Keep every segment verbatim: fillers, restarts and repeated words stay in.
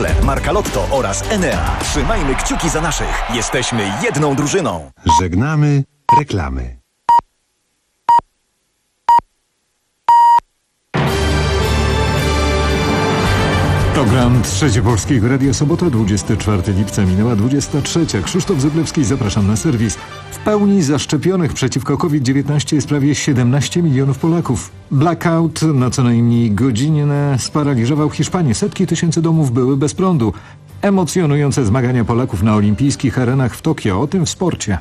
Sklep Marka Lotto oraz Enea. Trzymajmy kciuki za naszych. Jesteśmy jedną drużyną. Żegnamy reklamy. Program Trzecie Polskiego Radia, sobota, dwudziestego czwartego lipca, minęła dwudziesta trzecia. Krzysztof Zyblewski, zapraszam na serwis. W pełni zaszczepionych przeciwko COVID dziewiętnaście jest prawie siedemnaście milionów Polaków. Blackout na co najmniej godzinę sparaliżował Hiszpanię. Setki tysięcy domów były bez prądu. Emocjonujące zmagania Polaków na olimpijskich arenach w Tokio. O tym w sporcie.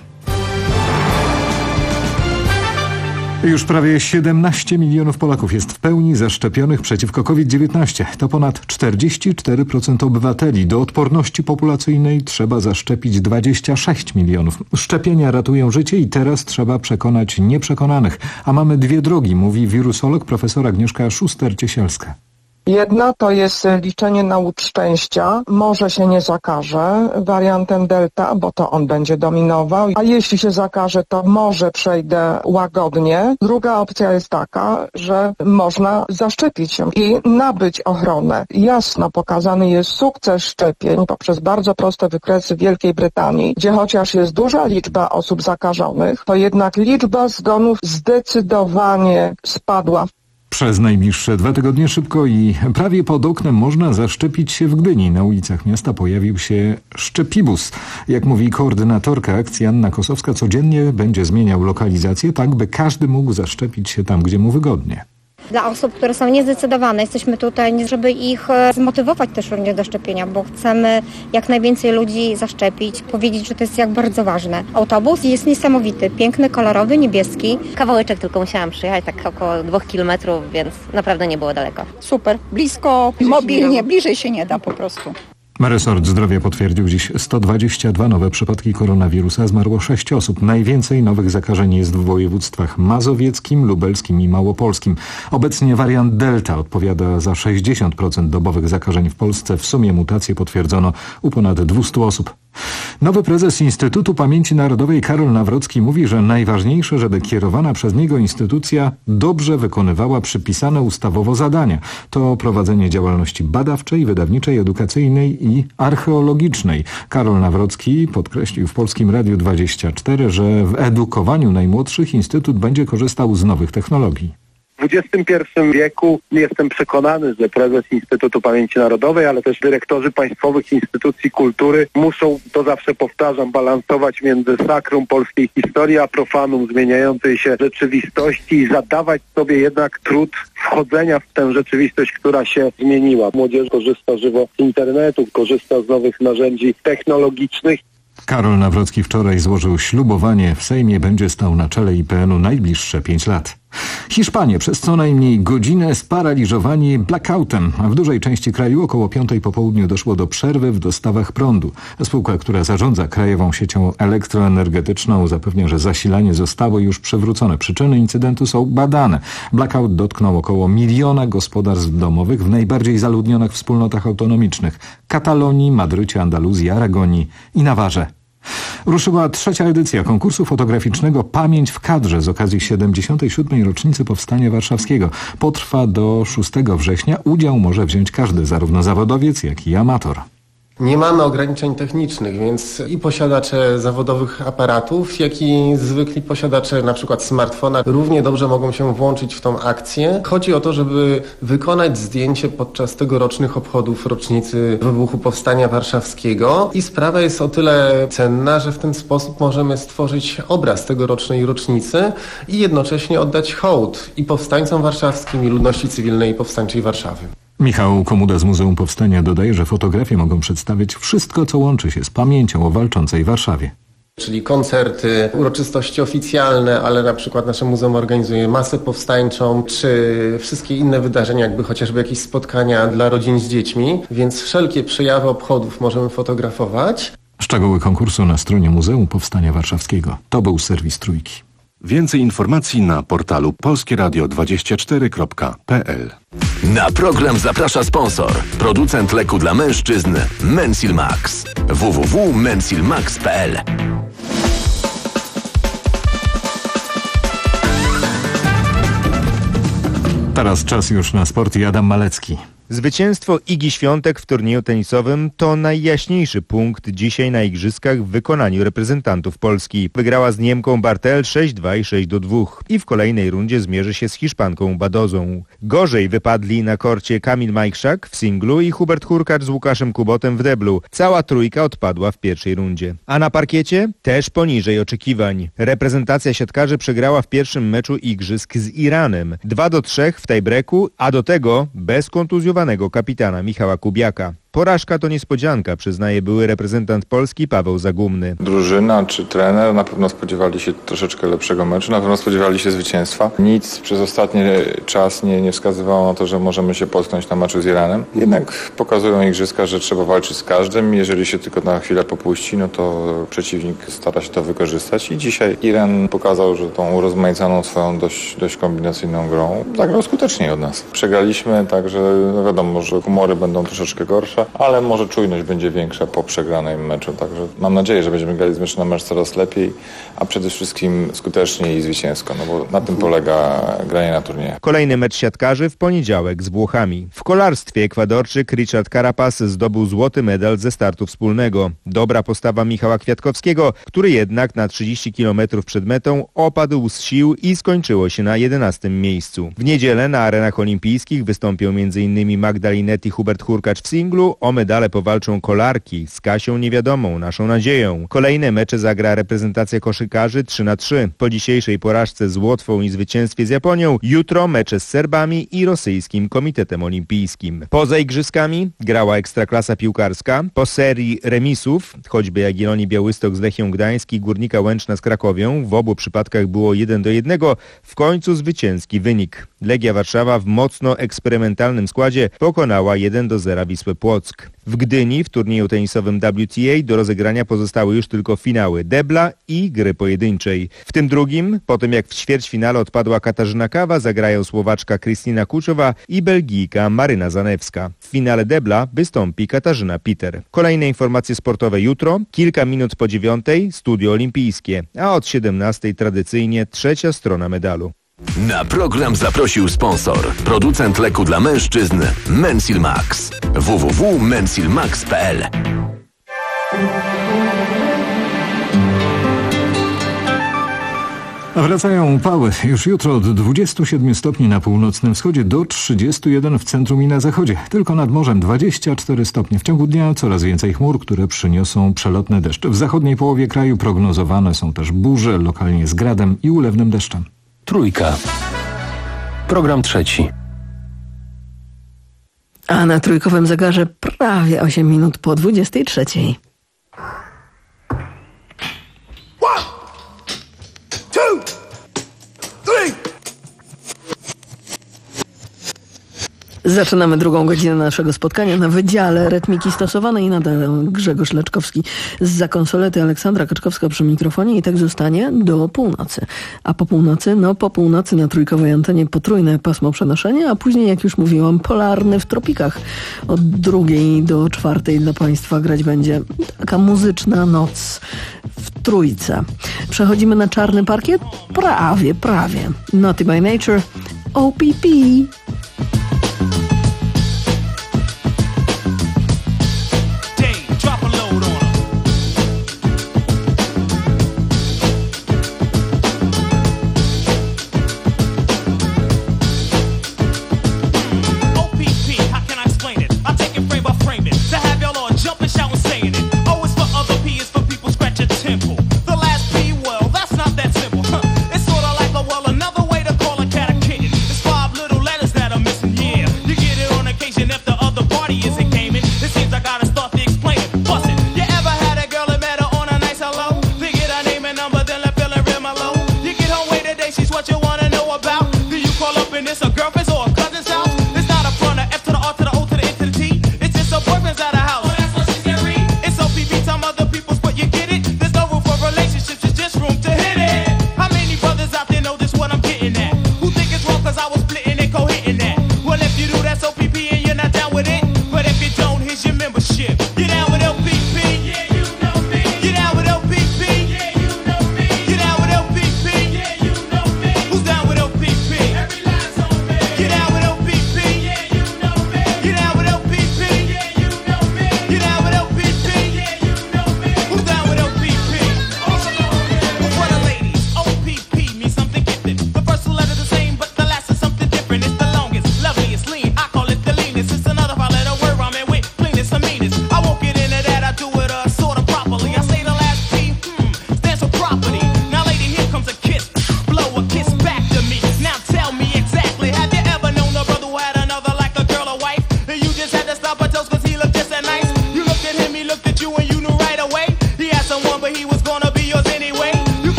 Już prawie siedemnaście milionów Polaków jest w pełni zaszczepionych przeciwko COVID dziewiętnaście. To ponad czterdzieści cztery procent obywateli. Do odporności populacyjnej trzeba zaszczepić dwadzieścia sześć milionów. Szczepienia ratują życie i teraz trzeba przekonać nieprzekonanych. A mamy dwie drogi, mówi wirusolog profesor Agnieszka Szuster-Ciesielska. Jedna to jest liczenie na łód szczęścia. Może się nie zakaże wariantem delta, bo to on będzie dominował. A jeśli się zakaże, to może przejdę łagodnie. Druga opcja jest taka, że można zaszczepić się i nabyć ochronę. Jasno pokazany jest sukces szczepień poprzez bardzo proste wykresy Wielkiej Brytanii, gdzie chociaż jest duża liczba osób zakażonych, to jednak liczba zgonów zdecydowanie spadła. Przez najbliższe dwa tygodnie szybko i prawie pod oknem można zaszczepić się w Gdyni. Na ulicach miasta pojawił się szczepibus. Jak mówi koordynatorka akcji Anna Kosowska, codziennie będzie zmieniał lokalizację tak, by każdy mógł zaszczepić się tam, gdzie mu wygodnie. Dla osób, które są niezdecydowane, jesteśmy tutaj, żeby ich zmotywować też również do szczepienia, bo chcemy jak najwięcej ludzi zaszczepić, powiedzieć, że to jest jak bardzo ważne. Autobus jest niesamowity, piękny, kolorowy, niebieski. Kawałeczek tylko musiałam przyjechać, tak około dwóch kilometrów, więc naprawdę nie było daleko. Super, blisko, mobilnie, bliżej się nie da po prostu. Resort Zdrowia potwierdził dziś sto dwadzieścia dwa nowe przypadki koronawirusa. Zmarło sześć osób. Najwięcej nowych zakażeń jest w województwach mazowieckim, lubelskim i małopolskim. Obecnie wariant Delta odpowiada za sześćdziesiąt procent dobowych zakażeń w Polsce. W sumie mutacje potwierdzono u ponad dwieście osób. Nowy prezes Instytutu Pamięci Narodowej Karol Nawrocki mówi, że najważniejsze, żeby kierowana przez niego instytucja dobrze wykonywała przypisane ustawowo zadania. To prowadzenie działalności badawczej, wydawniczej, edukacyjnej i archeologicznej. Karol Nawrocki podkreślił w Polskim Radiu dwadzieścia cztery, że w edukowaniu najmłodszych Instytut będzie korzystał z nowych technologii. W dwudziestym pierwszym wieku jestem przekonany, że prezes Instytutu Pamięci Narodowej, ale też dyrektorzy państwowych instytucji kultury muszą, to zawsze powtarzam, balansować między sakrum polskiej historii a profanum zmieniającej się rzeczywistości i zadawać sobie jednak trud wchodzenia w tę rzeczywistość, która się zmieniła. Młodzież korzysta żywo z internetu, korzysta z nowych narzędzi technologicznych. Karol Nawrocki wczoraj złożył ślubowanie. W Sejmie będzie stał na czele I P N-u najbliższe pięć lat. Hiszpanie przez co najmniej godzinę sparaliżowani blackoutem, a w dużej części kraju około piątej po południu doszło do przerwy w dostawach prądu. Spółka, która zarządza krajową siecią elektroenergetyczną, zapewnia, że zasilanie zostało już przywrócone. Przyczyny incydentu są badane. Blackout dotknął około miliona gospodarstw domowych w najbardziej zaludnionych wspólnotach autonomicznych: Katalonii, Madrycie, Andaluzji, Aragonii i Nawarze. Ruszyła trzecia edycja konkursu fotograficznego Pamięć w kadrze z okazji siedemdziesiątej siódmej rocznicy Powstania Warszawskiego. Potrwa do szóstego września. Udział może wziąć każdy, zarówno zawodowiec, jak i amator. Nie mamy ograniczeń technicznych, więc i posiadacze zawodowych aparatów, jak i zwykli posiadacze na przykład smartfona równie dobrze mogą się włączyć w tą akcję. Chodzi o to, żeby wykonać zdjęcie podczas tegorocznych obchodów rocznicy wybuchu Powstania Warszawskiego i sprawa jest o tyle cenna, że w ten sposób możemy stworzyć obraz tegorocznej rocznicy i jednocześnie oddać hołd i powstańcom warszawskim, i ludności cywilnej i powstańczej Warszawy. Michał Komuda z Muzeum Powstania dodaje, że fotografie mogą przedstawić wszystko, co łączy się z pamięcią o walczącej Warszawie. Czyli koncerty, uroczystości oficjalne, ale na przykład nasze muzeum organizuje masę powstańczą, czy wszystkie inne wydarzenia, jakby chociażby jakieś spotkania dla rodzin z dziećmi, więc wszelkie przejawy obchodów możemy fotografować. Szczegóły konkursu na stronie Muzeum Powstania Warszawskiego. To był serwis Trójki. Więcej informacji na portalu polskie radio dwadzieścia cztery kropka p l. Na program zaprasza sponsor, producent leku dla mężczyzn Mensil Max. w w w kropka mensilmax kropka p l. Teraz czas już na sport i Adam Malecki. Zwycięstwo Igi Świątek w turnieju tenisowym to najjaśniejszy punkt dzisiaj na igrzyskach w wykonaniu reprezentantów Polski. Wygrała z Niemką Bartel sześć dwa i sześć do dwóch i w kolejnej rundzie zmierzy się z Hiszpanką Badozą. Gorzej wypadli na korcie Kamil Majchrzak w singlu i Hubert Hurkacz z Łukaszem Kubotem w deblu. Cała trójka odpadła w pierwszej rundzie. A na parkiecie też poniżej oczekiwań. Reprezentacja siatkarzy przegrała w pierwszym meczu igrzysk z Iranem. dwa do trzech w tiebreaku, a do tego bez kontuzjowanego kapitana Michała Kubiaka. Porażka to niespodzianka, przyznaje były reprezentant Polski Paweł Zagumny. Drużyna czy trener na pewno spodziewali się troszeczkę lepszego meczu, na pewno spodziewali się zwycięstwa. Nic przez ostatni czas nie, nie wskazywało na to, że możemy się potknąć na meczu z Iranem. Jednak pokazują igrzyska, że trzeba walczyć z każdym. Jeżeli się tylko na chwilę popuści, no to przeciwnik stara się to wykorzystać i dzisiaj Iran pokazał, że tą urozmaiconą swoją dość, dość kombinacyjną grą zagrał skuteczniej od nas. Przegraliśmy, także no wiadomo, że humory będą troszeczkę gorsze, ale może czujność będzie większa po przegranym meczu. Także mam nadzieję, że będziemy grali z meczu na mecz coraz lepiej, a przede wszystkim skutecznie i zwycięsko, no bo na tym polega granie na turniejach. Kolejny mecz siatkarzy w poniedziałek z Włochami. W kolarstwie Ekwadorczyk Richard Carapaz zdobył złoty medal ze startu wspólnego. Dobra postawa Michała Kwiatkowskiego, który jednak na trzydzieści kilometrów przed metą opadł z sił i skończyło się na jedenastym miejscu. W niedzielę na arenach olimpijskich wystąpią między innymi Magdalinet i Hubert Hurkacz w singlu. O medale powalczą kolarki z Kasią Niewiadomą, naszą nadzieją. Kolejne mecze zagra reprezentacja koszykarzy trzy na trzy. Po dzisiejszej porażce z Łotwą i zwycięstwie z Japonią, jutro mecze z Serbami i rosyjskim Komitetem Olimpijskim. Poza igrzyskami grała ekstraklasa piłkarska. Po serii remisów, choćby Jagiellonii Białystok z Lechią Gdańsk i Górnika Łęczna z Krakowią, w obu przypadkach było jeden do jednego, w końcu zwycięski wynik. Legia Warszawa w mocno eksperymentalnym składzie pokonała jeden do zera Wisłę Płock. W Gdyni w turnieju tenisowym W T A do rozegrania pozostały już tylko finały debla i gry pojedynczej. W tym drugim, po tym jak w ćwierćfinale odpadła Katarzyna Kawa, zagrają Słowaczka Krystyna Kuczowa i Belgijka Maryna Zanewska. W finale debla wystąpi Katarzyna Peter. Kolejne informacje sportowe jutro, kilka minut po dziewiątej Studio Olimpijskie, a od siedemnastej tradycyjnie trzecia strona medalu. Na program zaprosił sponsor, producent leku dla mężczyzn Mensil Max. w w w kropka mensilmax kropka p l. Wracają upały. Już jutro od dwudziestu siedmiu stopni na północnym wschodzie do trzydziestu jeden w centrum i na zachodzie. Tylko nad morzem dwadzieścia cztery stopnie. W ciągu dnia coraz więcej chmur, które przyniosą przelotne deszcze. W zachodniej połowie kraju prognozowane są też burze, lokalnie z gradem i ulewnym deszczem. Trójka. Program trzeci. A na trójkowym zegarze prawie osiem minut po dwudziestej trzeciej. One, two, three. Zaczynamy drugą godzinę naszego spotkania na Wydziale Rytmiki Stosowanej. Nadal Grzegorz Leczkowski zza konsolety, Aleksandra Kaczkowska przy mikrofonie i tak zostanie do północy. A po północy, no po północy na trójkowej antenie potrójne pasmo przenoszenia, a później, jak już mówiłam, polarny w tropikach. Od drugiej do czwartej dla Państwa grać będzie taka muzyczna noc w trójce. Przechodzimy na czarny parkiet? Prawie, prawie. Naughty by Nature, O P P. It's sorta like a well, another way to call a cat a kitten. It's five little letters that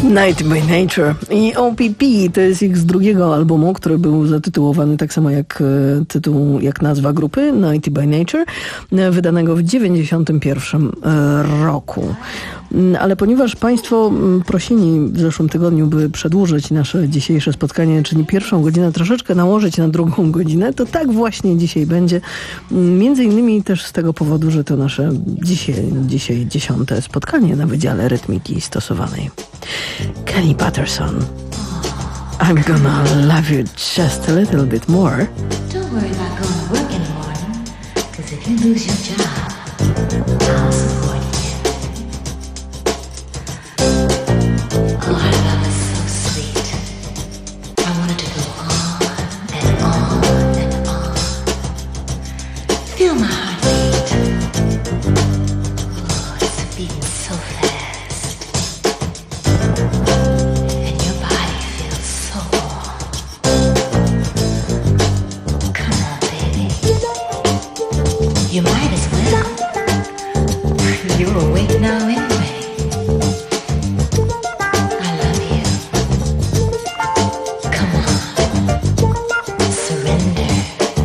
Night by Nature i O P P to jest ich z drugiego albumu, który był zatytułowany tak samo jak tytuł, jak nazwa grupy, Night by Nature, wydanego w dziewięćdziesiątym pierwszym roku. Ale ponieważ Państwo prosili w zeszłym tygodniu, by przedłużyć nasze dzisiejsze spotkanie, czyli pierwszą godzinę troszeczkę nałożyć na drugą godzinę, to tak właśnie dzisiaj będzie. Między innymi też z tego powodu, że to nasze dzisiaj, dzisiaj dziesiąte spotkanie na Wydziale Rytmiki Stosowanej. Kenny Patterson. I'm gonna love you just a little bit more. Don't worry about going to work in the morning, because if you lose your job, I'll support you. Oh, our love is so sweet. I want it to go on and on and on. Feel my heartbeat. Oh, it's beating so fast. And your body feels so warm. Come on, baby. You might as well. You're awake now anyway. I love you. Come on. Surrender.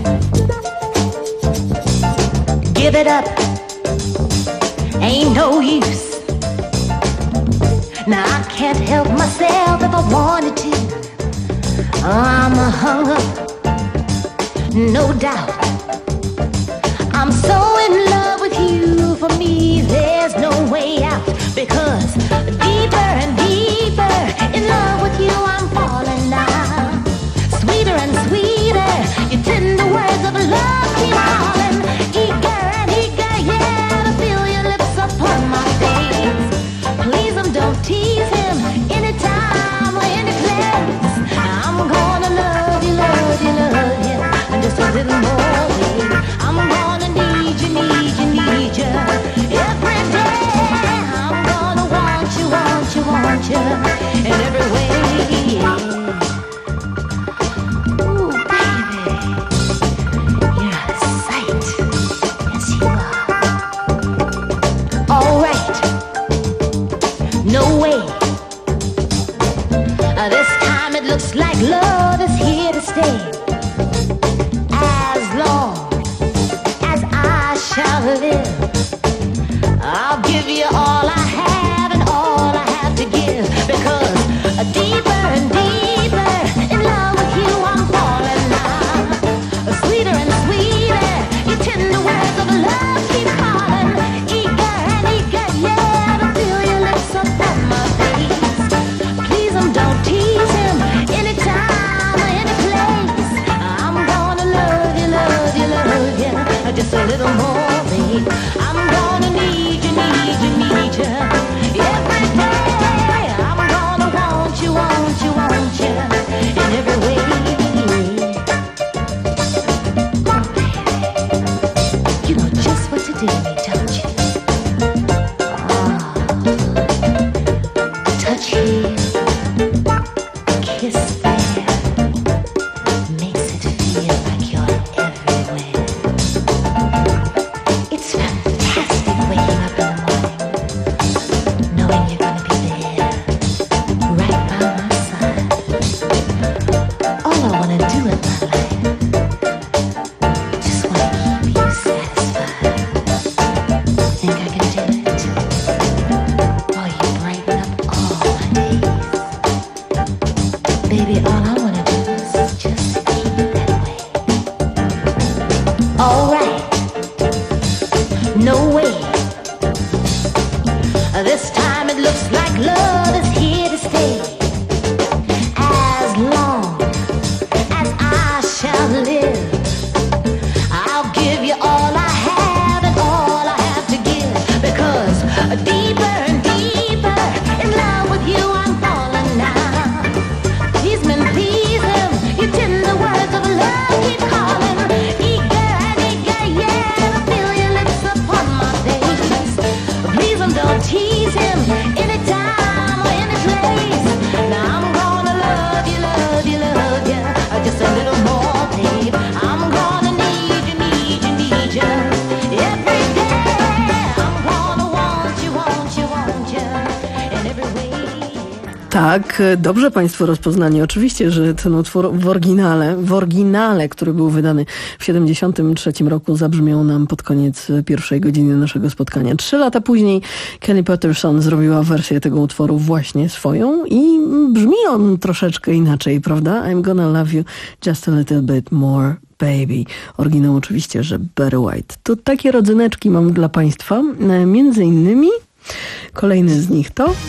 Give it up. Ain't no use. Now I can't help myself if I wanted to. I'm hung up, no doubt. I'm so in love with you, for me there's no way out. Because deeper and deeper in love with you I'm falling now. Sweeter and sweeter, your tender words of love keep calling. Eager and eager, yeah, to feel your lips upon my face. Please them, don't tease him anytime or any place. I'm gonna love you, love you, love you, and just a little more, baby. I'm gonna need you, need you, need you every day. I'm gonna want you, want you, want you in every way. Ooh, baby, you're a sight. Yes, you are. All right, no way. Uh, this time it looks like love is here to stay. As long as I shall live, I'll give you all I have and all I have to give. Because uh, deeper and deeper in love with you I'm falling now. Uh, sweeter and sweeter, your tender words of love keep calling. Eager and eager, yeah, to feel your lips upon my face. Please them, don't tease him anytime or any place. I'm gonna love you, love you, love you, just a little more, babe. I'm gonna need you, need you, need you Tak, dobrze Państwo rozpoznali. Oczywiście, że ten utwór w oryginale, w oryginale, który był wydany w siedemdziesiątym trzecim roku, zabrzmiał nam pod koniec pierwszej godziny naszego spotkania. Trzy lata później Kelly Patterson zrobiła wersję tego utworu właśnie swoją i brzmi on troszeczkę inaczej, prawda? I'm gonna love you just a little bit more, baby. Oryginał oczywiście, że Barry White. To takie rodzyneczki mam dla Państwa. Między innymi kolejny z nich to...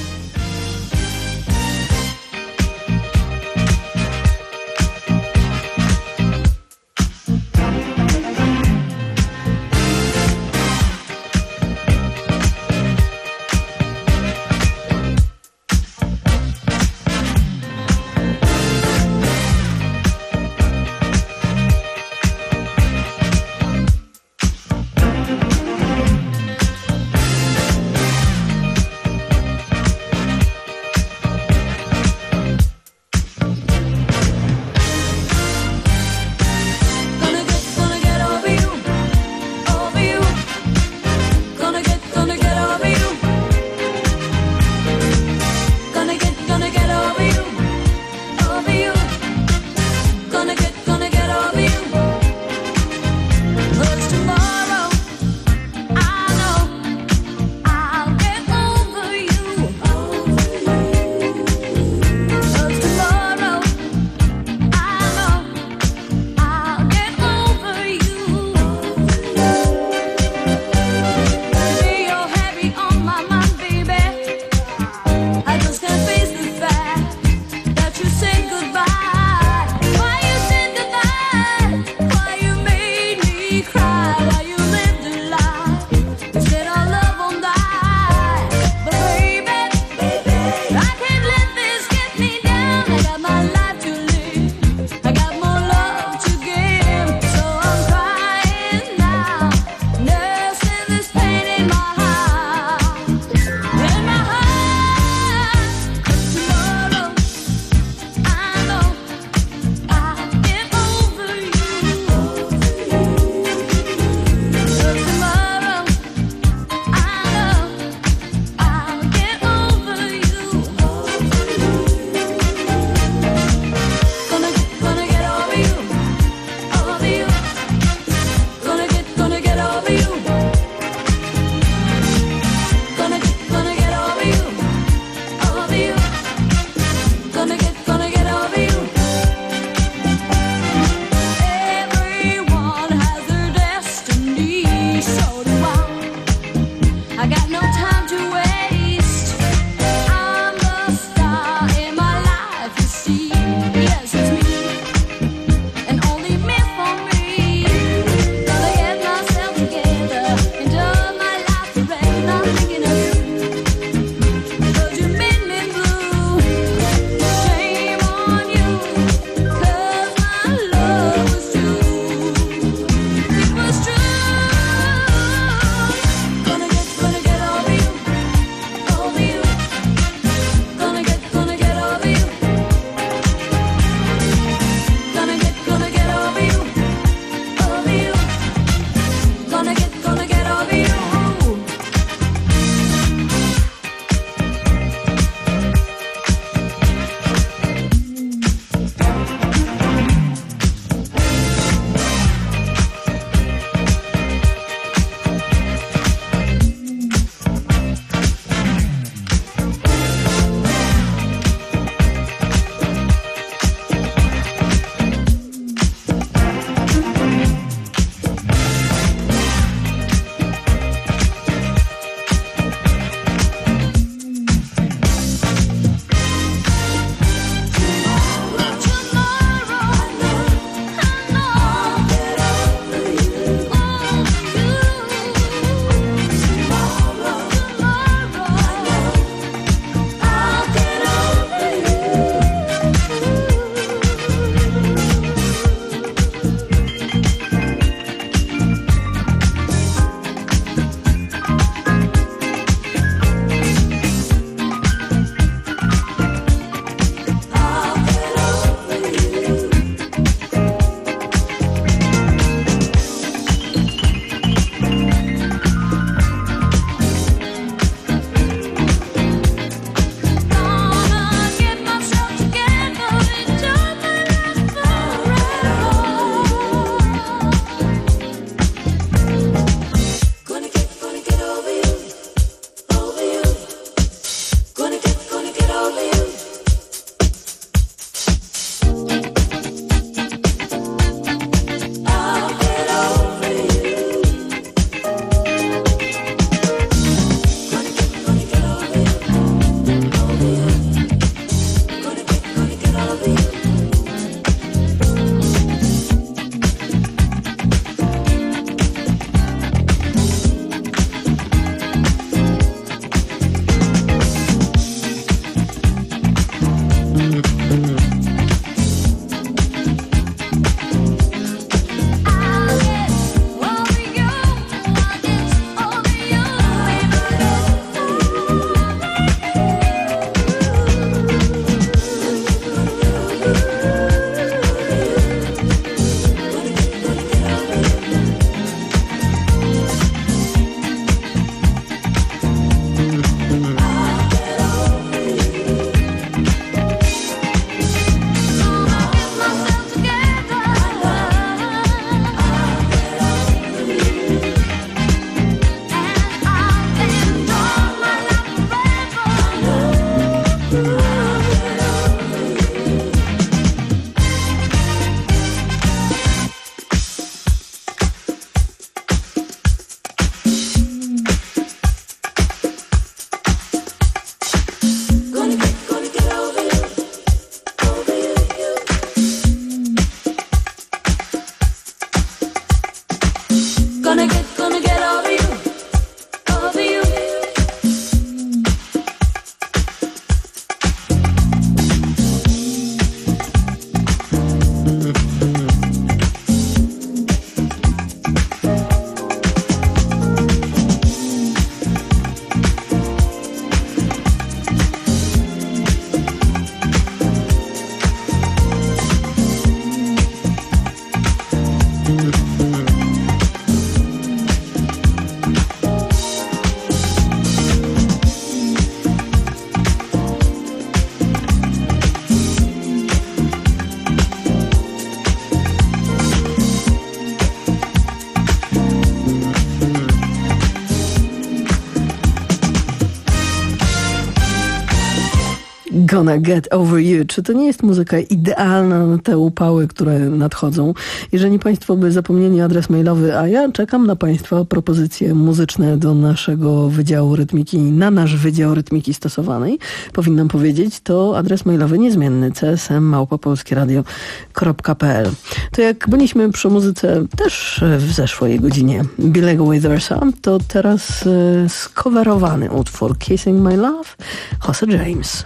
Gonna Get Over You. Czy to nie jest muzyka idealna na te upały, które nadchodzą? Jeżeli Państwo by zapomnieli adres mailowy, a ja czekam na Państwa propozycje muzyczne do naszego Wydziału Rytmiki, na nasz Wydział Rytmiki Stosowanej, powinnam powiedzieć, to adres mailowy niezmienny c s m małpa polskie radio kropka p l. To jak byliśmy przy muzyce też w zeszłej godzinie Billego Withersa, to teraz y, skowerowany utwór Kissing My Love, Jose James.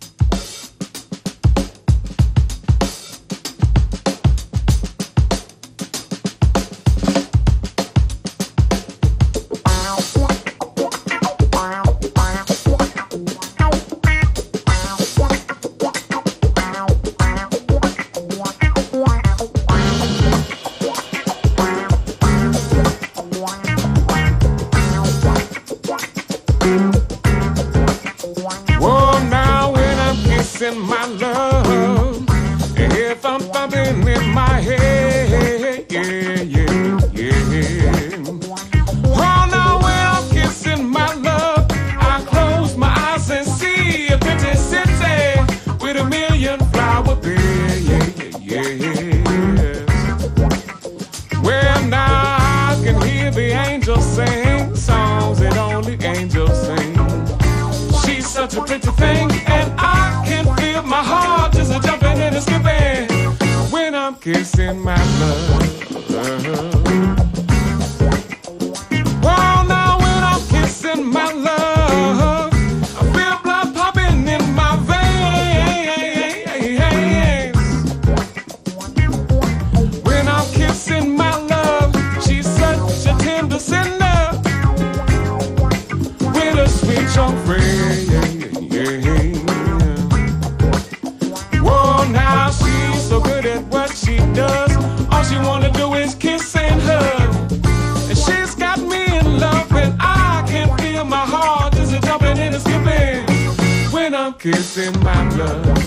My love, if I'm thumping in my head, yeah, yeah, yeah. Oh, now when I'm kissing my love, I close my eyes and see a pretty city with a million flower beds, yeah, yeah, yeah. Well, now I can hear the angels sing songs that only angels sing. She's such a pretty thing, and I can feel my heart just a jumping and a skipping when I'm kissing my love. Well, now when I'm kissing my love, I feel blood popping in my veins. When I'm kissing my love, she's such a tender sinner with a sweet young friend. So good at what she does, all she wanna do is kiss and hug. And she's got me in love, and I can feel my heart just a jumping and a skipping when I'm kissing my love.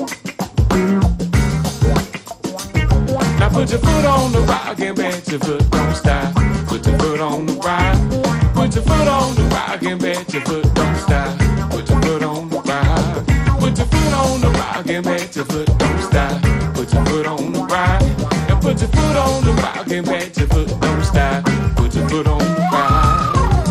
Now put your foot on the rock and bet your foot don't stop. Put your foot on the rock. Put your foot on the rock and bet your foot don't stop. Put your foot on the rock. Put your foot on the rock and bet your foot don't stop. Put your foot on the rock, and put your foot on the rock, and bet your foot don't stop. Put your foot on the rock.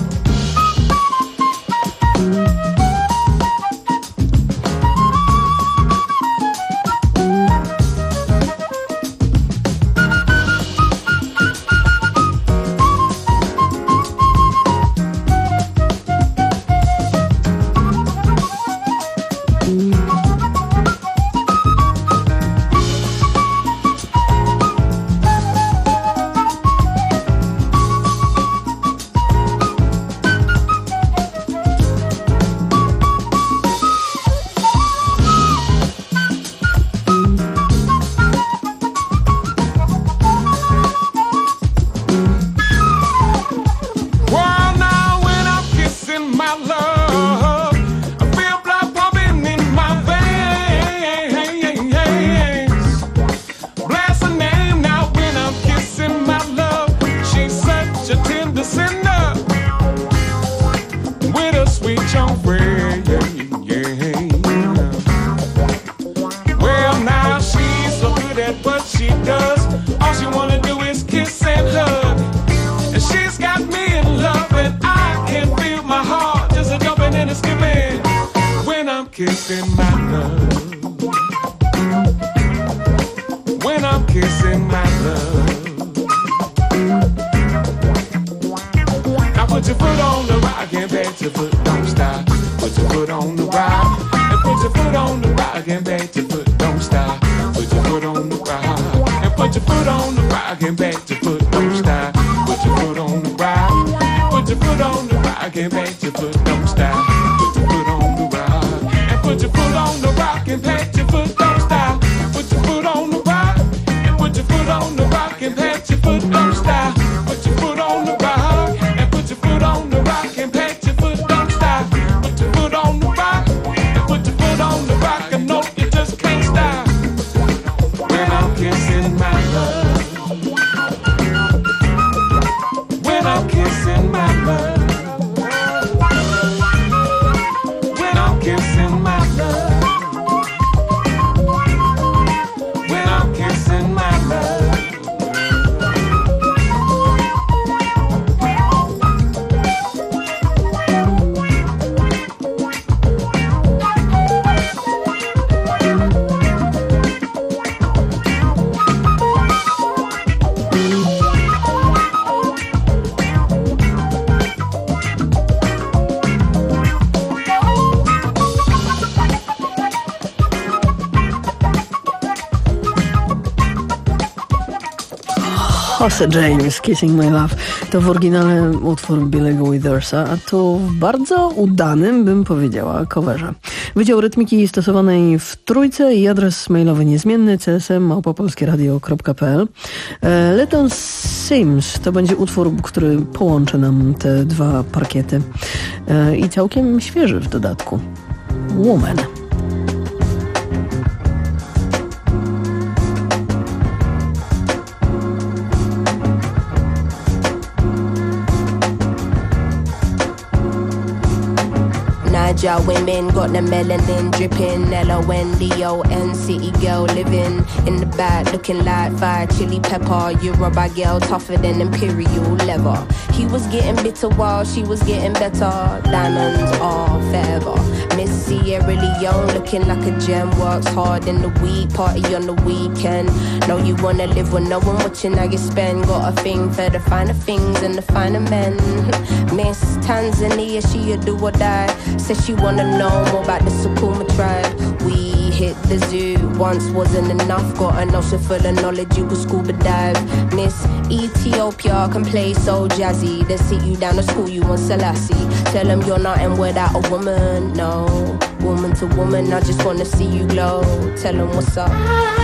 Kissing my love. When I'm kissing my love. Now put your foot on the rock and bet your foot don't stop. Put your foot on the rock and put your foot on the rock and bet your foot don't stop. Put your foot on the rock and put your foot on the rock and bet your foot don't stop. Put your foot on the rock. Put your foot on the rock and bet your foot don't stop. Put your foot on the rock. Put your foot on the rock and pat your foot, don't stop. Put your foot on the rock and put your foot on the rock and pat your foot, don't stop. Put your foot on the rock and put your foot on the rock and pat your foot, don't stop. Put your foot on the rock and put your foot on the rock and no, you just can't stop. When I'm kissing my love. When I'm kissing my love. Jose James, Kissing My Love. To w oryginale utwór Billy'ego Withersa, a tu w bardzo udanym, bym powiedziała, coverze. Wydział Rytmiki stosowanej w Trójce i adres mailowy niezmienny c s m małpa polskie radio kropka p l. Little Sims to będzie utwór, który połączy nam te dwa parkiety i całkiem świeży w dodatku. Woman. Niger women got the melanin dripping. L O N D O N, city girl living in the back, looking like fire chili pepper. Yoruba girl tougher than imperial leather. He was getting bitter while she was getting better. Diamonds are forever. Miss Sierra Leone looking like a gem. Works hard in the week, party on the weekend. Know you wanna live with no one watching how you spend. Got a thing for the finer things and the finer men. Miss Tanzania, she a do or die. Says she wanna know more about the Sukuma tribe. We hit the zoo, once wasn't enough. Got an ocean full of knowledge, you could scuba dive. Miss Ethiopia can play so jazzy. Then sit you down to school, you want Selassie. Tell them you're nothing without a woman, no. Woman to woman, I just wanna see you glow. Tell them what's up.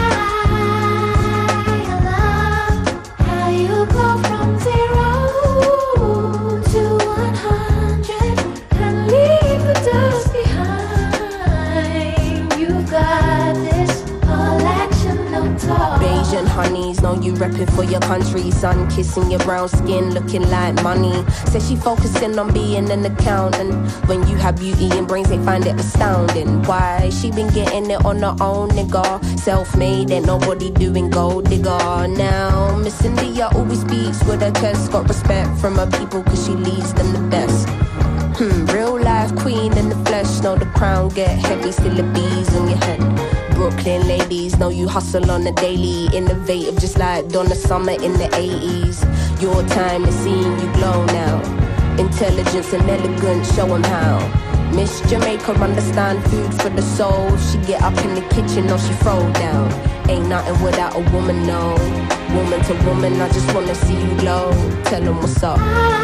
How you go from zero to one hundred and leave the dust behind. You got this, all action, no talk. Asian honeys, know you repping for your country. Sun kissing your brown skin, looking like money. Says she focusing on being an accountant. When you have beauty and brains, they find it astounding. Why? She been getting it on her own, nigga. Self-made, ain't nobody doing gold digger. Now, Miss India always speaks with her chest. Got respect from her people cause she leads them the best. Hmm, real life queen in the flesh. Know the crown get heavy, still the bees on your head. Brooklyn ladies, know you hustle on the daily. Innovative just like Donna Summer in the eighties. Your time is seeing you glow now. Intelligence and elegance, show them how. Miss Jamaica understand food for the soul. She get up in the kitchen or she throw down. Ain't nothing without a woman, no. Woman to woman, I just wanna see you glow. Tell them what's up.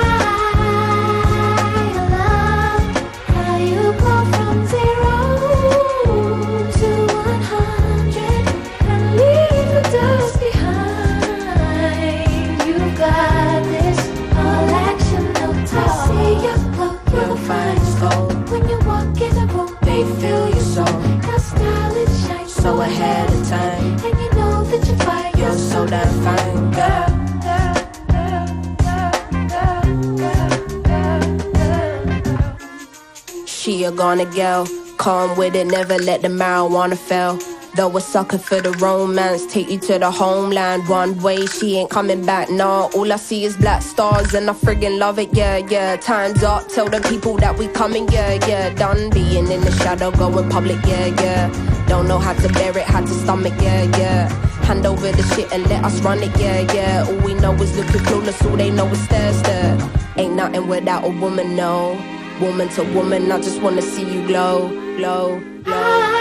How you go from zero to one hundred and leave the dust behind. You got this, all action, no talk. I see you glow, you'll find gold. When you walk in the room, they feel your soul. Your style it shines So ahead of time, and you know that you're fine. you're so damn fine, girl. She a gonna girl, calm with it, never let the marijuana fail. Though a sucker for the romance, take you to the homeland one way, she ain't coming back, nah. All I see is black stars and I friggin' love it, yeah, yeah. Time's up, tell the people that we coming, yeah, yeah. Done being in the shadow, going public, yeah, yeah. Don't know how to bear it, how to stomach, yeah, yeah. Hand over the shit and let us run it, yeah, yeah. All we know is looking clueless, all they know is stare, stare. Ain't nothing without a woman, no. Woman to woman, I just wanna see you glow, glow, glow.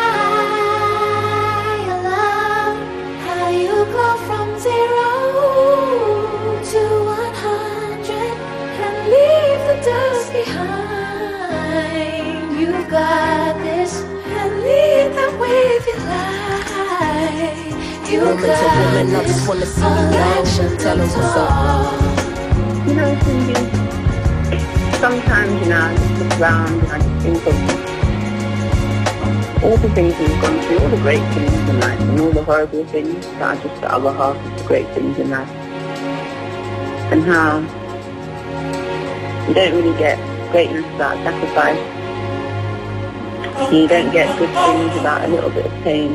I love how you go from zero to one hundred and leave the dust behind. You got this, and lead them with your life. You woman got to woman, I this, just wanna see you all glow. action, Tell them what's up. You know, Cindy, sometimes, you know, I just look around and I just think of all the things we've gone through, all the great things in life and all the horrible things that are just the other half of the great things in life. And how you don't really get greatness without sacrifice. You don't get good things without a little bit of pain.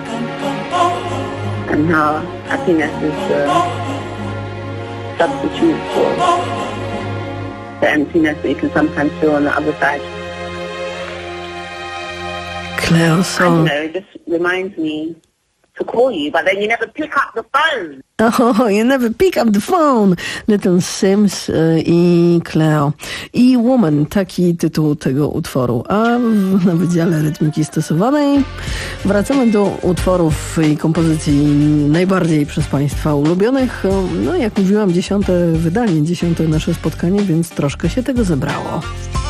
And how happiness is the substitute for the emptiness that you can sometimes feel on the other side. Claire I Song. don't know, it just reminds me to call you, but then you never pick up the phone. Oh, you never pick up the phone. Little Sims y, i Cleo. I Woman, taki tytuł tego utworu. A w, na Wydziale Rytmiki Stosowanej wracamy do utworów i kompozycji najbardziej przez Państwa ulubionych. No, jak mówiłam, dziesiąte wydanie, dziesiąte nasze spotkanie, więc troszkę się tego zebrało.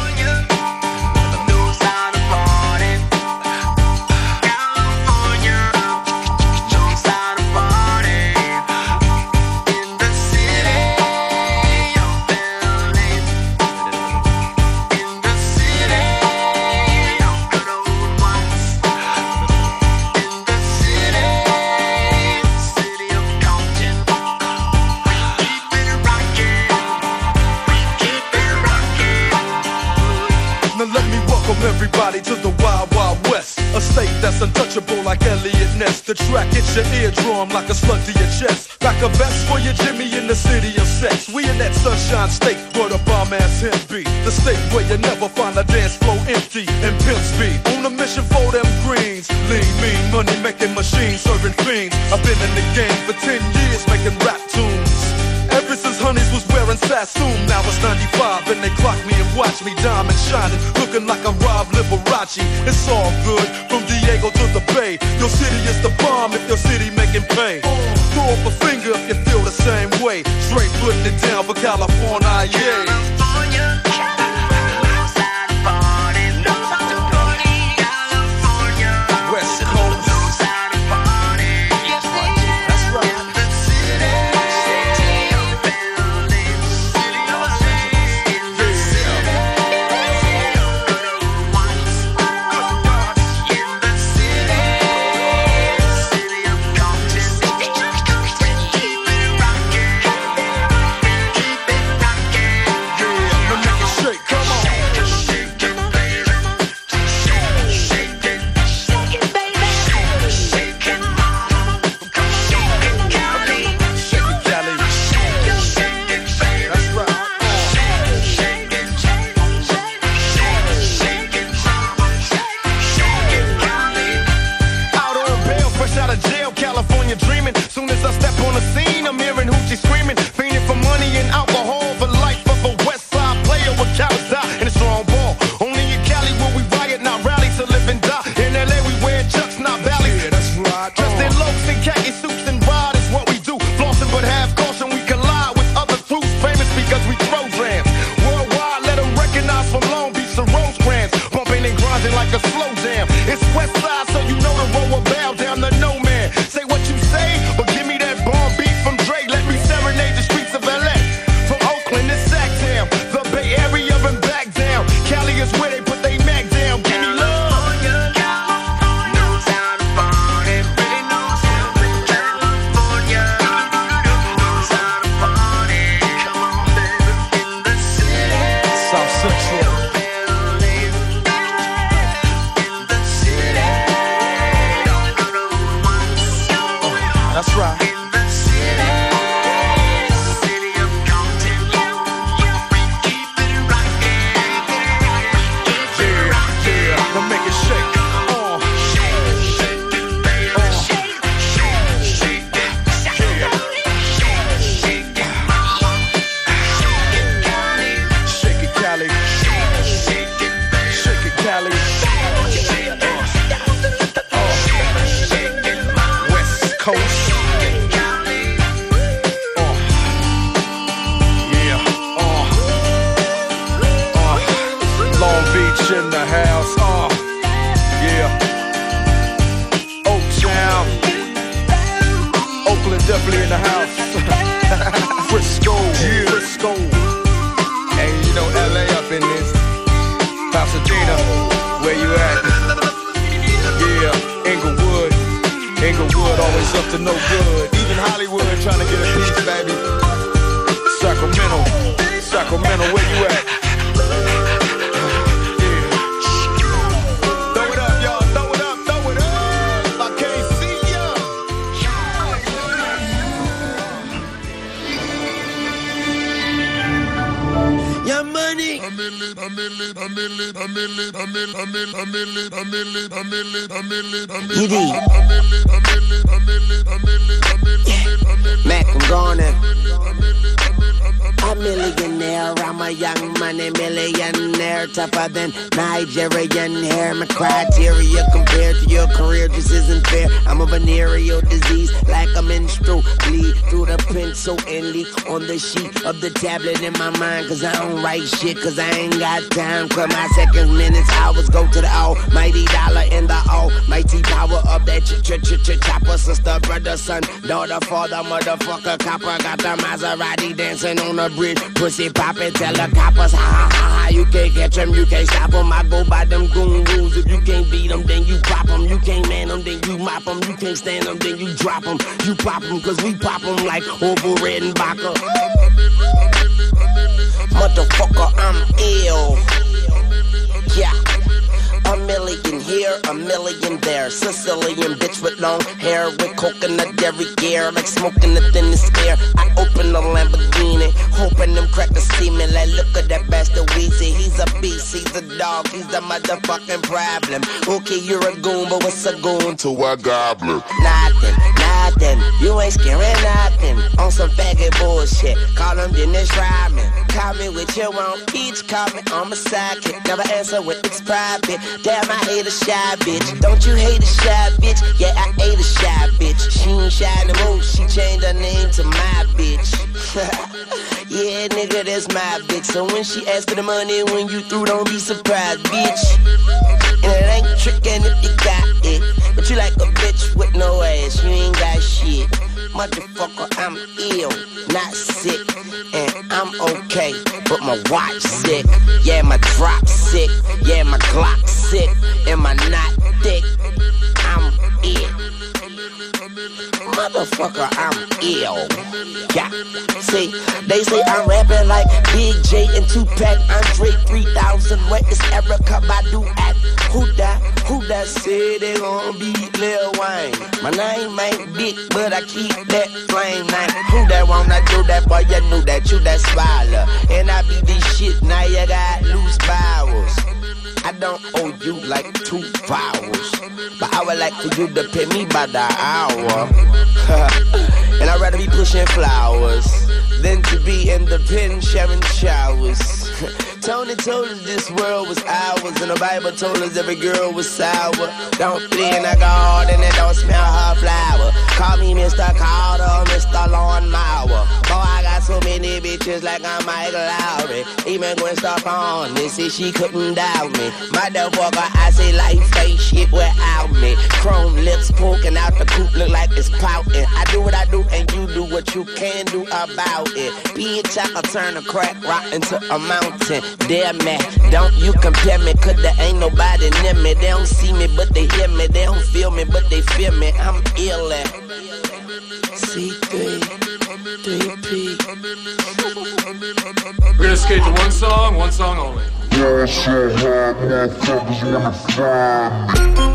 Everybody to the Wild Wild West, a state that's untouchable like Elliot Ness. The track hits your eardrum like a slug to your chest. Pack a vest for your Jimmy in the city of sex. We in that sunshine state where the bomb ass him be. The state where you never find a dance floor empty and pimp speed. On a mission for them greens, lean, mean, money making machines, serving fiends. I've been in the game for ten years making rap tunes. Ever since Honeys was wearing Sassoon, now it's ninety-five and they clock me and watch me diamond shining, looking like a Rob Liberace. It's all good, from Diego to the Bay. Your city is the bomb if your city making pay. Throw up a finger if you feel the same way. Straight putting it down for California, yeah. Mac, I'm gone. A millionaire, I'm a young money millionaire, tougher than Nigerian hair. My criteria compared to your career just isn't fair. I'm a venereal disease, like a menstrual bleed through the pencil and leak on the sheet of the tablet in my mind. Cause I don't write shit, cause I ain't got time. Cause my seconds, minutes, hours go to the almighty dollar and the almighty power of that ch-ch-ch-chopper. Sister, brother, son, daughter, father, motherfucker, copper. Got the Maserati dancing on the bridge, pussy poppin', tell the coppers, ha ha ha ha, you can't catch them, you can't stop them. I go by them goon rules, if you can't beat them, then you pop them. You can't man them, then you mop them. You can't stand them, then you drop them. You pop them, cause we pop them like Orville Redenbacher. Motherfucker, I'm ill. Yeah. A million here, a million there. Sicilian bitch with long hair, with coconut derriere, like smoking the thinnest air. I open the Lamborghini, hoping them crackers see me. Like, look at that bastard Weezy. He's a beast, he's a dog, he's the motherfucking problem. Okay, you're a goon, but what's a goon to a goblin? Nothing, nothing, you ain't scaring nothing. On some faggot bullshit, call him Dennis Rodman. Call me with your own peach, call me on my sidekick. Never answer when it's private. Damn, I hate a shy bitch. Don't you hate a shy bitch? Yeah, I hate a shy bitch. She ain't shy no more, she changed her name to my bitch. Yeah, nigga, that's my bitch. So when she asks for the money, when you through, don't be surprised, bitch. And it ain't trickin' if you got it, but you like a bitch with no ass, you ain't got shit. Motherfucker, I'm ill, not sick, and I'm okay, but my watch sick. Yeah, my drop sick, yeah, my Glock sick, and my knot thick. I'm ill. Motherfucker, I'm ill. Yeah, see, they say I'm rapping like Big J and Tupac, Andre three thousand. Where is Erykah Badu at? Who that? Who that said they gon' beat Lil Wayne? My name ain't big, but I keep that flame name. Who that wanna do that? Boy, you knew that, you that spoiler. And I be this shit, now you got loose bowels. I don't owe you like two vowels, but I would like for you to pay me by the hour. And I'd rather be pushing flowers than to be in the pen sharing showers. Tony told us this world was ours, and the Bible told us every girl was sour. Don't play in the garden and don't smell her flower. Call me Mister Carter, Mister Lawnmower. Boy, I got so many bitches like I'm Michael Lowry. Even Gwen Stefani said she couldn't doubt me. Motherfucker, I say life ain't shit without me. Chrome lips poking out the coop look like it's pouting. I do what I do and you do what you can do about it. Bitch, I can turn a crack rock into a mountain. Damn man, don't you compare me, cause there ain't nobody near me. They don't see me, but they hear me. They don't feel me, but they feel me. I'm ill at C three, three P. We're gonna skate to one song, one song only. Yeah, so hard, motherfuckers wanna find me.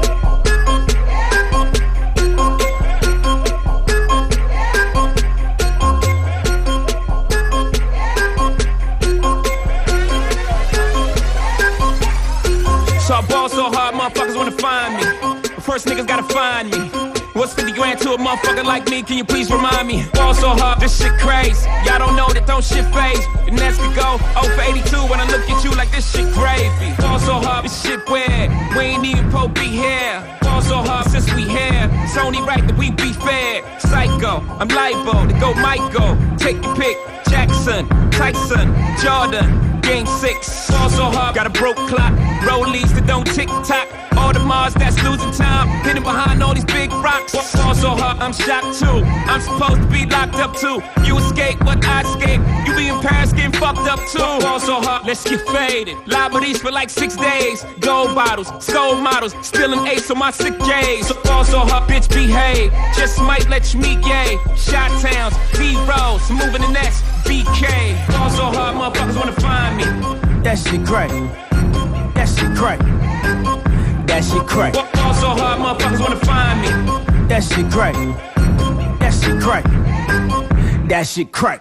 So I ball so hard, motherfuckers wanna find me. But first niggas gotta find me. What's fifty grand to a motherfucker like me? Can you please remind me? Ball so hard, this shit crazy. Y'all don't know that don't shit phase. And as we go, oh for eighty-two when I look at you like this shit gravy. Ball so hard, this shit weird. We ain't even pro be here. Ball so hard since we here. It's only right that we be fair. Psycho, I'm libo to go Michael. Take your pick. Jackson, Tyson, Jordan. Game six, ball so hard, got a broke clock. Rollies that don't tick tock. All the Mars that's losing time, hidden behind all these big rocks. Ball so hard, I'm shocked too. I'm supposed to be locked up too. You escape, but I escape. You be in Paris getting fucked up too. Ball so hard, let's get faded. Liberties for like six days. Gold bottles, soul models, spilling ace on my sick days. So ball so hard, bitch behave. Just might let you meet gay. Shot towns, B-rolls, moving the next. B K, ball so hard, motherfuckers wanna find me. That shit crack. That shit crack. That shit crack. Ball so hard, motherfuckers wanna find me. That shit crack. That shit crack. That shit crack.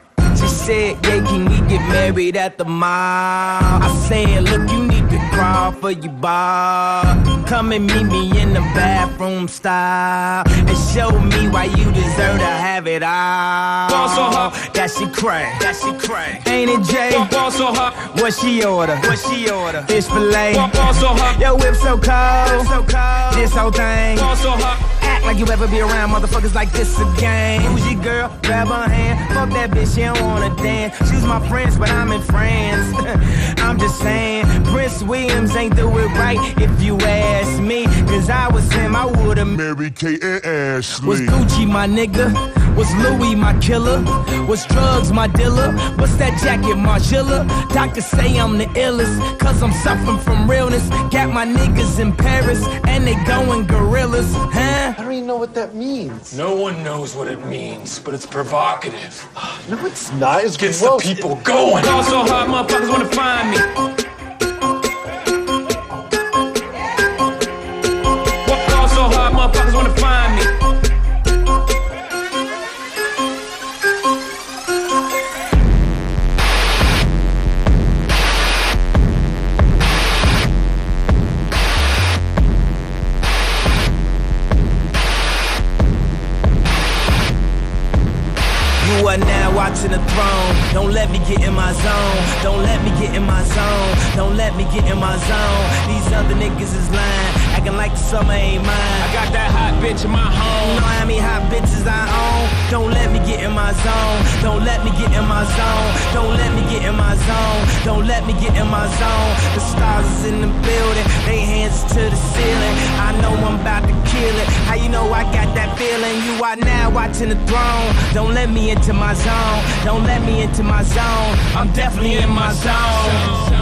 She said, yeah, can we get married at the mall? I said, look, you need to crawl for your bar. Come and meet me in the bathroom style and show me why you deserve to have it all. Ball so hot, that she cray, that she cray. Ain't it Jay? Ball so hot, what she order? What she order? Fish fillet. Ball so hot, your whip so cold, so cold. This whole thing. Ball so hot. Act like you ever be around motherfuckers like this again. Who's your girl? Grab her hand. Fuck that bitch, she don't wanna dance. She's my friends, but I'm in France. I'm just saying, Prince Williams ain't do it right if you ask me. Cause I was him, I would've married Kate and Ashley. Was Gucci my nigga? Was Louis my killer? Was drugs my dealer? What's that jacket, Margilla? Doctors say I'm the illest, cause I'm suffering from realness. Got my niggas in Paris, and they going gorillas, huh? I don't even know what that means. No one knows what it means, but it's provocative. No, it's not. It gets the people going. Ball so hard, motherfuckers wanna find me. Ball so hard, motherfuckers wanna find me. You are now watching the throne. Don't let me get in my zone. Don't let me get in my zone. Don't let me get in my zone. These other niggas is lying, acting like the summer ain't mine. I got that hot bitch in my home. You know how many hot bitches I own? Don't let me get in my zone. Don't let me get in my zone. Don't let me get in my zone. Don't let me get in my zone. The stars is in the building, they hands to the ceiling. I know I'm about to kill it. How you know I got that feeling? You are now watching the throne. Don't let me into my zone. Don't let me into my zone. I'm definitely in my zone.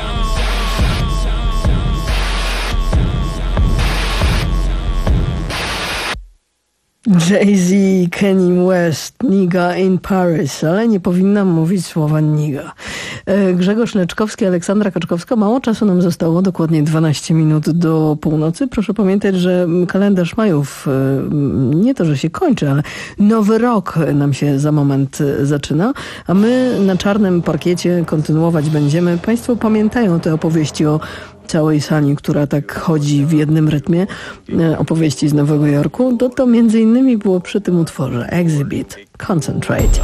Jay-Z, Kanye West, Nigga in Paris, ale nie powinnam mówić słowa nigga. Grzegorz Leczkowski, Aleksandra Kaczkowska. Mało czasu nam zostało, dokładnie dwanaście minut do północy. Proszę pamiętać, że kalendarz majów nie to, że się kończy, ale nowy rok nam się za moment zaczyna, a my na czarnym parkiecie kontynuować będziemy. Państwo pamiętają te opowieści o całej sali, która tak chodzi w jednym rytmie, opowieści z Nowego Jorku, to to między innymi było przy tym utworze Exhibit, Concentrate.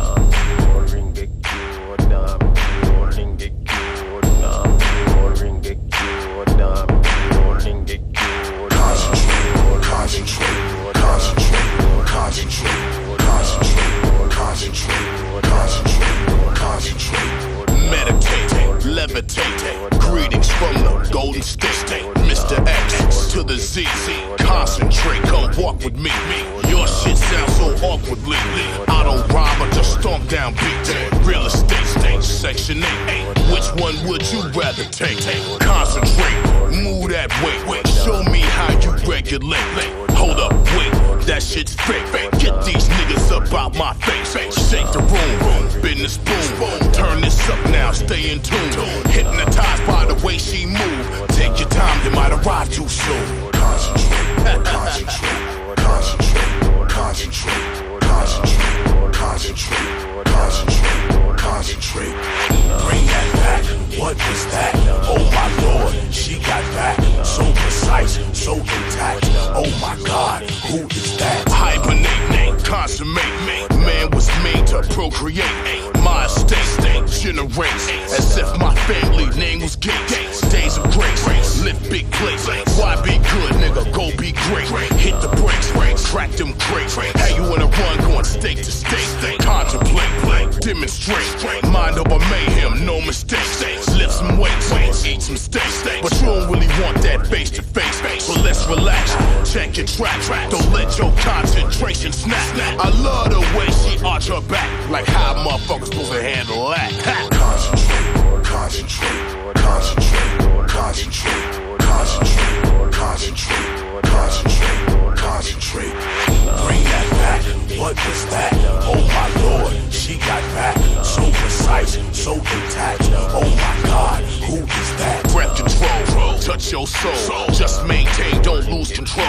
Levitating, greetings from the Golden State, Mister X to the Z. Concentrate, come walk with me. Your shit sounds so awkwardly. I don't rhyme, I just stomp down beat. Real estate state, section eight. Which one would you rather take? Concentrate, move that weight. Show me how you regulate. Hold up, wait, that shit's fake. Get these niggas up out my face. Shake the room, business boom. Turn this up now, stay in tune. Hypnotized by the way she move. Take your time, you might arrive too soon. Concentrate, concentrate, concentrate, concentrate, concentrate, concentrate, concentrate, concentrate. Bring that back, what was that? Oh my lord, she got back. So precise, so intact. Oh my god, who is that? Hibernate, consummate, man was made to procreate. My estate generates as if my family name was Gates. Days of grace, lift big plates. Why be good, nigga? Go be great. Hit the brakes, crack them crates. How you wanna run, going state to state? Contemplate, demonstrate. Mind over mayhem, no mistakes. Lift some weights, eat some steaks. But you don't really want that face to face. So let's relax, check your track. Don't let your concentration snap. I love the way she arch her back, like how motherfuckers supposed to handle that. Concentrate, concentrate, concentrate, concentrate, concentrate, concentrate, concentrate, concentrate. Bring that back. What was that? Oh my lord, she got back. So precise, so intact. Oh my god, who is that? Breath control, touch your soul. Just maintain, don't lose control.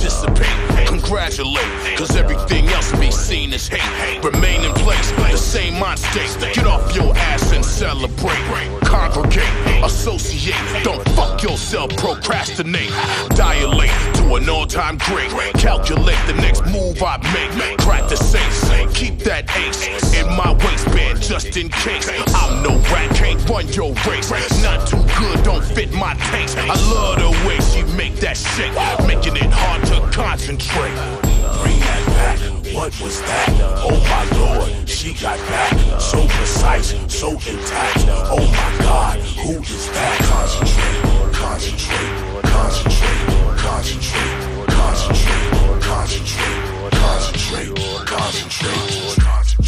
Participate, congratulate, cause everything else be seen as hate. Remain in place, the same in my state. Get off your ass and celebrate. Congregate, associate. Don't fuck yourself, procrastinate. Dilate to an all-time great. Calculate the next move I make. Crack the safe, keep that ace in my waistband just in case. I'm no rat, can't run your race. Not too good, don't fit my taste. I love the way she make that shake, making it hard to concentrate. Bring that back, what was that? Oh my lord, she got back. So precise, so intact. Oh my god, who is that? Concentrate, concentrate, concentrate, concentrate, concentrate, concentrate, concentrate, concentrate.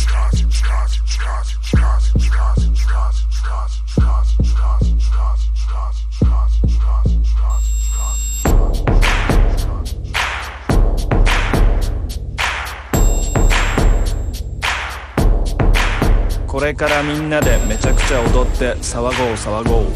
これからみんなでめちゃくちゃ踊って騒ごう騒ごう。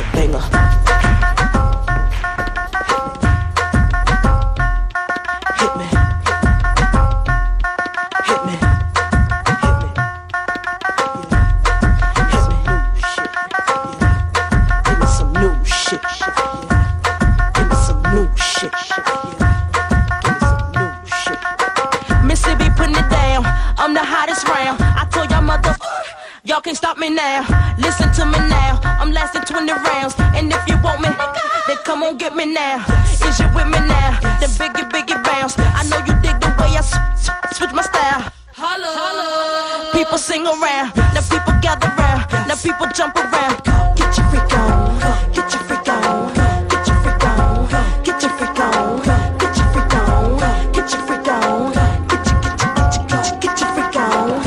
Y'all can't stop me now, listen to me now. I'm lasting twenty rounds, and if you want me, then come on get me now. Is you with me now? Then biggie, biggie bounce. I know you dig the way I switch my style. Holla, holla. People sing around, now people gather round, now people jump around. Get your freak on, get your freak on, get your freak on, get your freak on, get your freak on, get your freak on, get your get your get your freak on.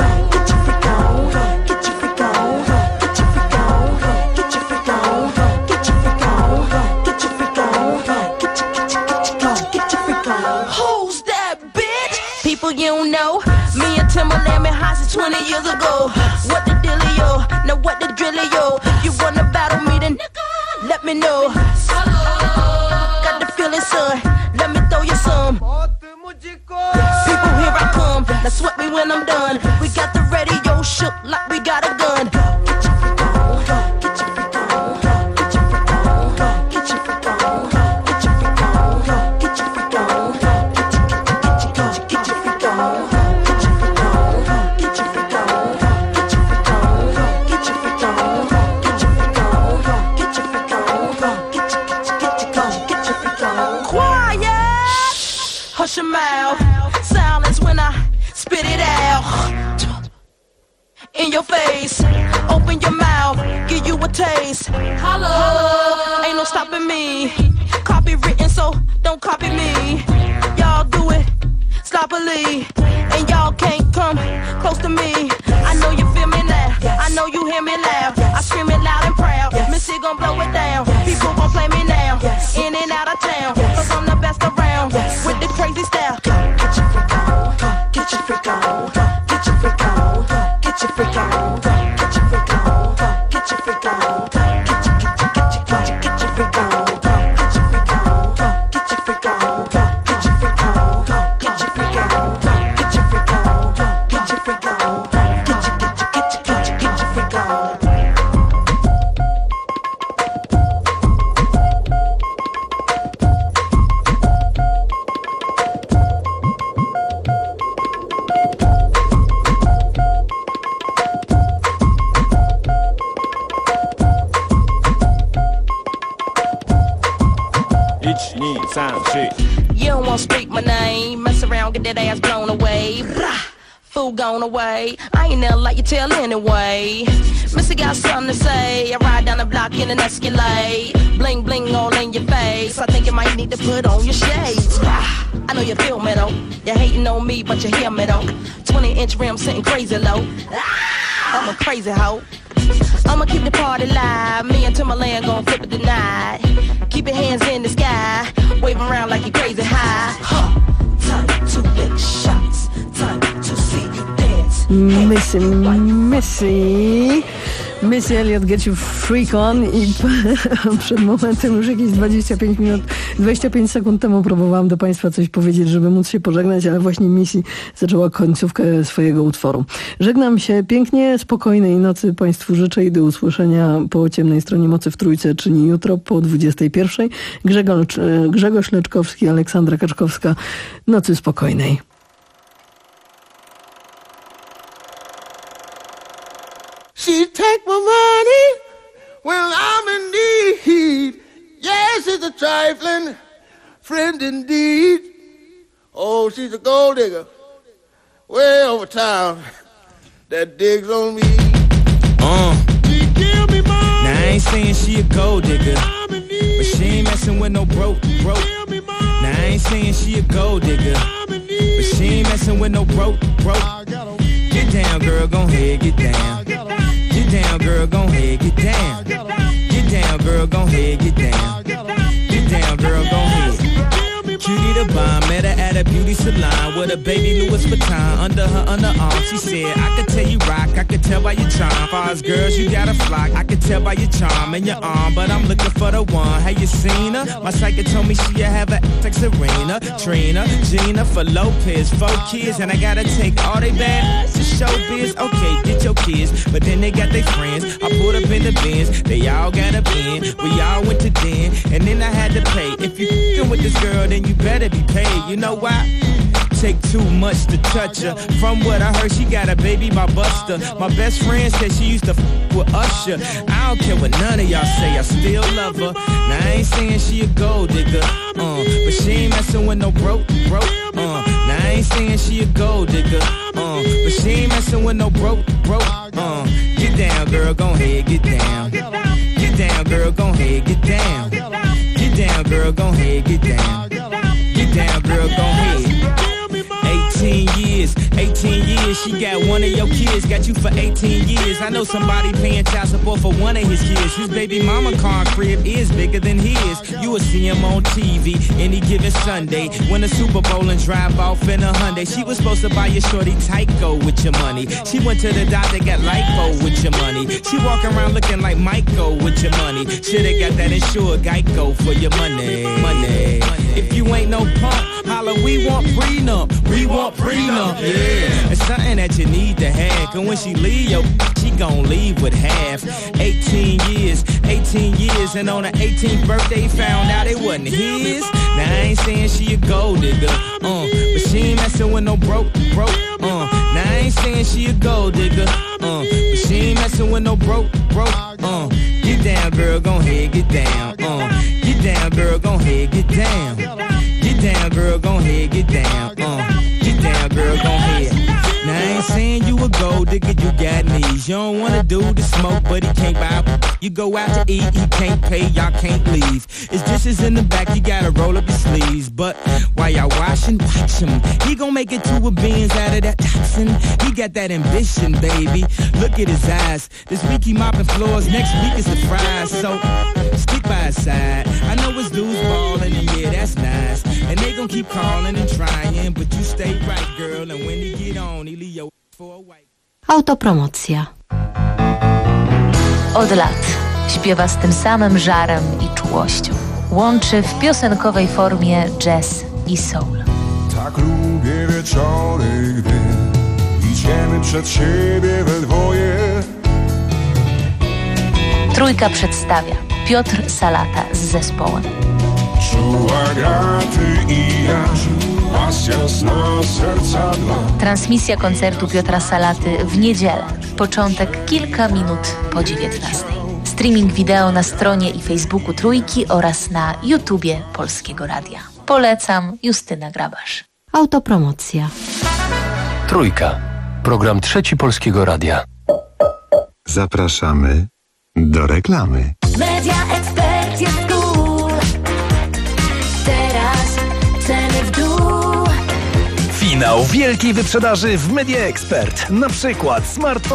You don't know, me and Timberland been high since twenty years ago. What the dealio? Now what the drillio? If you wanna battle me, then let me know. Got the feeling, son. Let me throw you some. People, here I come. Now sweat me when I'm done. We got the radio shook like we got a gun. Get your freak on, get your freak on, get your freak on, get your freak on, get your freak on, get your freak on. Hush your mouth, silence when I spit it out. In your face, open your mouth, give you a taste. Holla, holla, ain't no stopping me. Copywritten, so don't copy me. Y'all do it sloppily, and y'all can't come close to me. I know you feel me now, I know you hear me loud. I scream it loud and proud, Missy gon' blow it down. People gon' play me now, in and out of town, cause I'm the best around, with the crazy style. Get your freak on, get your freak on, get your freak on, get your freak on, get your freak on, get your freak on, get your get your get your get your get your freak on, get your freak on, get your freak on, get your freak on, get your freak on, get your freak on, get your freak on, get your get your get your get your get your freak on. You don't wanna speak my name, mess around, get that ass blown away. Blah, fool gone away. I ain't never like you tell anyway. Missy got something to say. I ride down the block in an Escalade. Bling bling all in your face. I think you might need to put on your shades. Blah, I know you feel me though. You're hating on me, but you hear me though. twenty inch rim sitting crazy low. Ah, I'm a crazy hoe. I'ma keep the party live. Me and Timberland gon' flip it tonight. Keep your hands in the sky, wave around like you crazy high. Huh. Time to lick shots. Time to see you dance. Missy, Missy. Missy Elliott, Get You Freak On i przed momentem, już jakieś dwadzieścia pięć minut, dwadzieścia pięć sekund temu próbowałam do Państwa coś powiedzieć, żeby móc się pożegnać, ale właśnie Missy zaczęła końcówkę swojego utworu. Żegnam się pięknie, spokojnej nocy Państwu życzę i do usłyszenia po ciemnej stronie mocy w Trójce, czyli jutro po dwudziestej pierwszej. Grzegorz, Grzegorz Leczkowski, Aleksandra Kaczkowska. Nocy spokojnej. She take my money when I'm in need. Yes, it's a trifling friend indeed. Oh, she's a gold digger way over town that digs on me. Uh. She give me money. Now I ain't saying she a gold digger, but she ain't messing with no broke, broke. Now I ain't saying she a gold digger, but she ain't messing with no broke, broke. Get down, girl, gon' ahead, get down. Get down, girl, gon' ahead, get down. Get down, girl, gon' ahead, get down. Get down, girl, gon' ahead. Cutie the bomb, met her at a beauty salon with a baby Louis Vuitton under her underarm. She said, I could tell you rock, I could tell by your charm. Far as girls, you got a flock, I could tell by your charm and your arm, but I'm looking for the one. Have you seen her? My psychic told me she'll have a like Serena, Trina, Gina for Lopez, four kids, and I gotta take all they bad to showbiz. Okay, get your kids, but then they got their friends. I pulled up in the Benz, they all got a bin. We all went to den, and then I had to pay. If you f***ing with this girl, then you better be paid. You know why? Take too much to touch her. From what I heard, she got a baby by Buster. My best friend said she used to f*** with Usher. I don't care what none of y'all say, I still love her. Now I ain't saying she a gold digger, uh, but she ain't messing with no broke, broke. Uh, now I ain't saying she a gold digger, uh, but she ain't messing with no broke, broke. Uh, get down, girl, gon' ahead, get down. Get down, girl, gon' ahead, get down. Get down, girl, gon' ahead, get down. Get down, girl, gon' ahead. eighteen years, eighteen years, she got one of your kids, got you for eighteen years. I know somebody paying child support for one of his kids. His baby mama car crib is bigger than his. You will see him on T V any given Sunday, win the Super Bowl and drive off in a Hyundai. She was supposed to buy your shorty Tyco with your money. She went to the doctor, got lipo with your money. She walking around looking like Michael with your money. Shoulda got that insured Geico for your money, money. If you ain't no punk, holla, we want prenup, we want prenup, yeah. It's something that you need to have, cause when she leave, yo, she gon' leave with half. eighteen years, eighteen years, and on her eighteenth birthday, found out it wasn't his. Now I ain't saying she a gold digger, uh, but she ain't messing with no broke, broke, uh. Now I ain't saying she a gold digger, uh, but she ain't messing with no broke, broke, uh. Get down, girl, gon' ahead, get down, uh. Get down, girl, gon' ahead, get down. Get down, girl, gon' ahead, get down, uh. Get down, girl, gon' ahead. Now I ain't saying you a gold digger, you got knees. You don't wanna do the smoke, but he can't buy. You go out to eat, he can't pay, y'all can't leave. It's dishes in the back, you gotta roll up your sleeves. But while y'all washing, watch him. He gon' make it to a beans out of that toxin. He got that ambition, baby. Look at his eyes. This week he mopping floors, next week is the fries. So stick by his side. I know his dudes ballin', and yeah, that's nice. And they gon' keep calling and trying, but you stay right, girl. And when he get on, he leave your for a white. Autopromocja. Od lat śpiewa z tym samym żarem i czułością. Łączy w piosenkowej formie jazz i soul. Tak lubię wieczory, gdy idziemy przed siebie we dwoje. Trójka przedstawia Piotr Salata z zespołem. Czuła graty i ja, pasja jasna serca dla. Transmisja koncertu Piotra Salaty w niedzielę. Początek kilka minut po dziewiętnastej. Streaming wideo na stronie i Facebooku Trójki oraz na YouTubie Polskiego Radia. Polecam, Justyna Grabasz. Autopromocja. Trójka. Program Trzeci Polskiego Radia. Zapraszamy do reklamy. Media Expert jest cool. Teraz ceny w dół. Finał wielkiej wyprzedaży w Media Expert. Na przykład smartfon